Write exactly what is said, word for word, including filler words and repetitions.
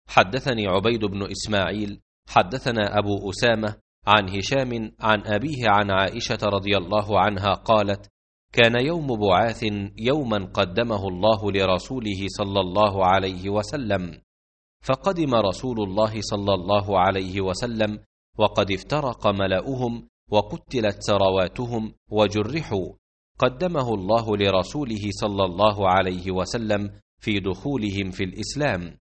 حدثني عبيد بن إسماعيل حدثنا أبو أسامة عن هشام عن أبيه عن عائشة رضي الله عنها قالت: كان يوم بعاث يوما قدمه الله لرسوله صلى الله عليه وسلم، فقدم رسول الله صلى الله عليه وسلم وقد افترق ملأهم وقتلت ثرواتهم وجرحوا، قدمه الله لرسوله صلى الله عليه وسلم في دخولهم في الإسلام،